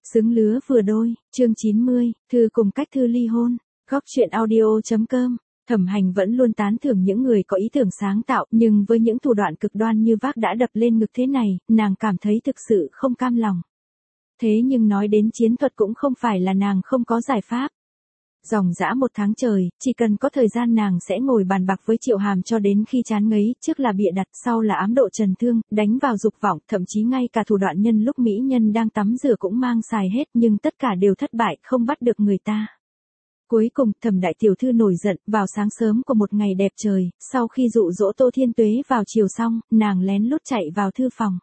Xứng lứa vừa đôi, chương 90, thư cùng cách thư ly hôn. Góc chuyện audio.com. Thẩm Hành vẫn luôn tán thưởng những người có ý tưởng sáng tạo, nhưng với những thủ đoạn cực đoan như vác đã đập lên ngực thế này, nàng cảm thấy thực sự không cam lòng. Thế nhưng nói đến chiến thuật cũng không phải là nàng không có giải pháp. Dòng dã 1 tháng trời, chỉ cần có thời gian nàng sẽ ngồi bàn bạc với Triệu Hàm cho đến khi chán ngấy, trước là bịa đặt, sau là ám độ trần thương, đánh vào dục vọng, thậm chí ngay cả thủ đoạn nhân lúc mỹ nhân đang tắm rửa cũng mang xài hết, nhưng tất cả đều thất bại, không bắt được người ta. Cuối cùng, Thẩm đại tiểu thư nổi giận, vào sáng sớm của một ngày đẹp trời, sau khi dụ dỗ Tô Thiên Tuế vào chiều xong, nàng lén lút chạy vào thư phòng.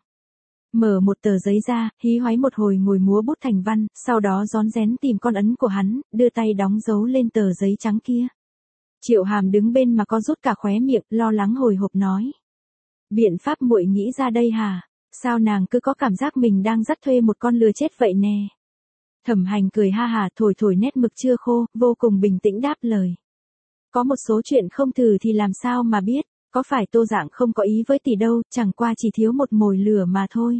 Mở một tờ giấy ra, hí hoáy một hồi ngồi múa bút thành văn, sau đó rón rén tìm con ấn của hắn, đưa tay đóng dấu lên tờ giấy trắng kia. Triệu Hàm đứng bên mà có rút cả khóe miệng, lo lắng hồi hộp nói. Biện pháp muội nghĩ ra đây hả? Sao nàng cứ có cảm giác mình đang dắt thuê một con lừa chết vậy nè? Thẩm Hành cười ha hà, thổi thổi nét mực chưa khô, vô cùng bình tĩnh đáp lời. Có một số chuyện không thử thì làm sao mà biết. Có phải Tô Dạng không có ý với tỷ đâu, chẳng qua chỉ thiếu một mồi lửa mà thôi.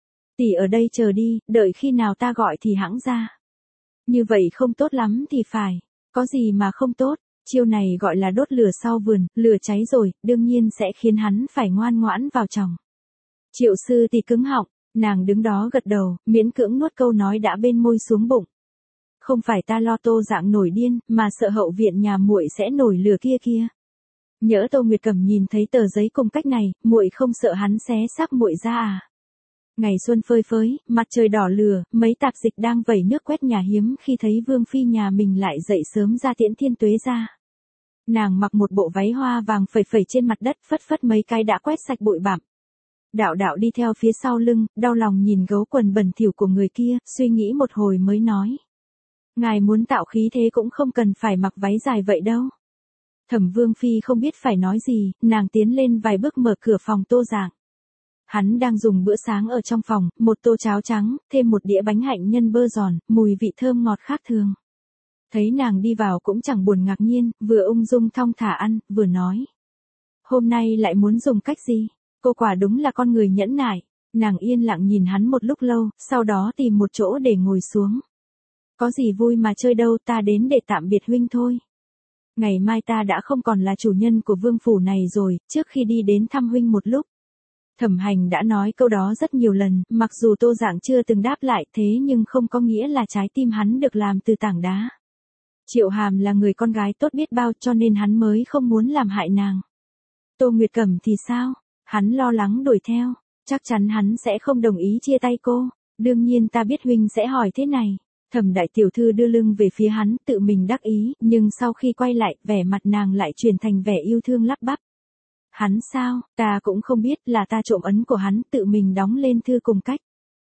Tỷ ở đây chờ đi, đợi khi nào ta gọi thì hẵng ra. Như vậy không tốt lắm thì phải. Có gì mà không tốt, chiêu này gọi là đốt lửa sau vườn, lửa cháy rồi, đương nhiên sẽ khiến hắn phải ngoan ngoãn vào chồng. Triệu sư tỷ cứng họng, nàng đứng đó gật đầu, miễn cưỡng nuốt câu nói đã bên môi xuống bụng. Không phải ta lo Tô Dạng nổi điên, mà sợ hậu viện nhà muội sẽ nổi lửa kia kia. Nhỡ Tô Nguyệt Cẩm nhìn thấy tờ giấy cùng cách này, muội không sợ hắn xé xác muội ra à? Ngày xuân phơi phới, mặt trời đỏ lửa, mấy tạp dịch đang vẩy nước quét nhà hiếm khi thấy Vương phi nhà mình lại dậy sớm ra tiễn Thiên Tuế ra. Nàng mặc một bộ váy hoa vàng phẩy phẩy trên mặt đất, phất phất mấy cái đã quét sạch bụi bặm. Đạo đạo đi theo phía sau lưng, đau lòng nhìn gấu quần bẩn thỉu của người kia, suy nghĩ một hồi mới nói. Ngài muốn tạo khí thế cũng không cần phải mặc váy dài vậy đâu. Thẩm Vương phi không biết phải nói gì, nàng tiến lên vài bước mở cửa phòng Tô Dạng. Hắn đang dùng bữa sáng ở trong phòng, một tô cháo trắng, thêm một đĩa bánh hạnh nhân bơ giòn, mùi vị thơm ngọt khác thường. Thấy nàng đi vào cũng chẳng buồn ngạc nhiên, vừa ung dung thong thả ăn, vừa nói. Hôm nay lại muốn dùng cách gì? Cô quả đúng là con người nhẫn nại. Nàng yên lặng nhìn hắn một lúc lâu, sau đó tìm một chỗ để ngồi xuống. Có gì vui mà chơi đâu, ta đến để tạm biệt huynh thôi. Ngày mai ta đã không còn là chủ nhân của vương phủ này rồi, trước khi đi đến thăm huynh một lúc. Thẩm Hành đã nói câu đó rất nhiều lần, mặc dù Tô Dạng chưa từng đáp lại thế nhưng không có nghĩa là trái tim hắn được làm từ tảng đá. Triệu Hàm là người con gái tốt biết bao cho nên hắn mới không muốn làm hại nàng. Tô Nguyệt Cẩm thì sao? Hắn lo lắng đuổi theo, chắc chắn hắn sẽ không đồng ý chia tay cô. Đương nhiên ta biết huynh sẽ hỏi thế này. Thẩm đại tiểu thư đưa lưng về phía hắn, tự mình đắc ý, nhưng sau khi quay lại, vẻ mặt nàng lại chuyển thành vẻ yêu thương lắp bắp. Hắn sao, ta cũng không biết, là ta trộm ấn của hắn, tự mình đóng lên thư cùng cách.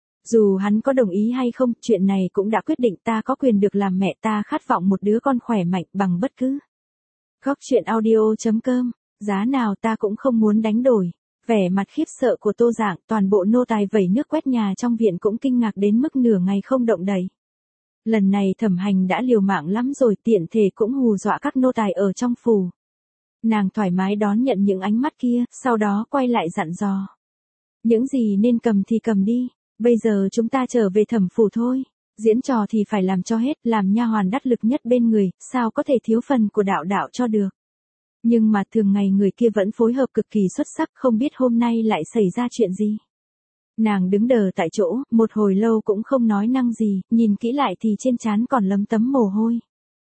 Dù hắn có đồng ý hay không, chuyện này cũng đã quyết định, ta có quyền được làm mẹ, ta khát vọng một đứa con khỏe mạnh bằng bất cứ. Góc chuyện audio.com, giá nào ta cũng không muốn đánh đổi. Vẻ mặt khiếp sợ của Tô Dạng, toàn bộ nô tài vẩy nước quét nhà trong viện cũng kinh ngạc đến mức nửa ngày không động đậy. Lần này Thẩm Hành đã liều mạng lắm rồi, tiện thể cũng hù dọa các nô tài ở trong phủ. Nàng thoải mái đón nhận những ánh mắt kia, sau đó quay lại dặn dò. Những gì nên cầm thì cầm đi, bây giờ chúng ta trở về Thẩm phủ thôi. Diễn trò thì phải làm cho hết, làm nha hoàn đắc lực nhất bên người, sao có thể thiếu phần của đạo đạo cho được. Nhưng mà thường ngày người kia vẫn phối hợp cực kỳ xuất sắc, không biết hôm nay lại xảy ra chuyện gì. Nàng đứng đờ tại chỗ, một hồi lâu cũng không nói năng gì, nhìn kỹ lại thì trên trán còn lấm tấm mồ hôi.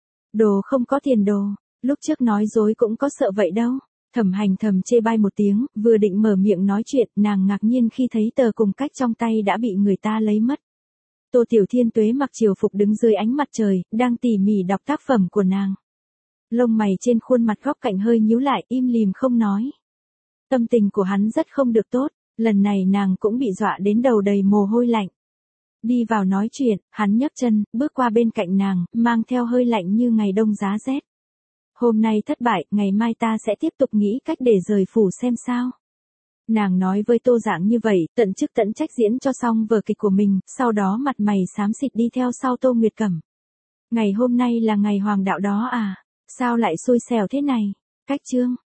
Đồ không có tiền đồ, lúc trước nói dối cũng có sợ vậy đâu. Thẩm Hành thầm chê bai một tiếng, vừa định mở miệng nói chuyện, nàng ngạc nhiên khi thấy tờ cùng cách trong tay đã bị người ta lấy mất. Tô Tiểu Thiên Tuế mặc triều phục đứng dưới ánh mặt trời, đang tỉ mỉ đọc tác phẩm của nàng. Lông mày trên khuôn mặt góc cạnh hơi nhíu lại, im lìm không nói. Tâm tình của hắn rất không được tốt, lần này nàng cũng bị dọa đến đầu đầy mồ hôi lạnh. Đi vào nói chuyện, hắn nhấc chân, bước qua bên cạnh nàng, mang theo hơi lạnh như ngày đông giá rét. Hôm nay thất bại, ngày mai ta sẽ tiếp tục nghĩ cách để rời phủ xem sao. Nàng nói với Tô Dạng như vậy, tận chức tận trách diễn cho xong vở kịch của mình, sau đó mặt mày xám xịt đi theo sau Tô Nguyệt Cẩm. Ngày hôm nay là ngày hoàng đạo đó à? Sao lại xui xẻo thế này? Cách chương.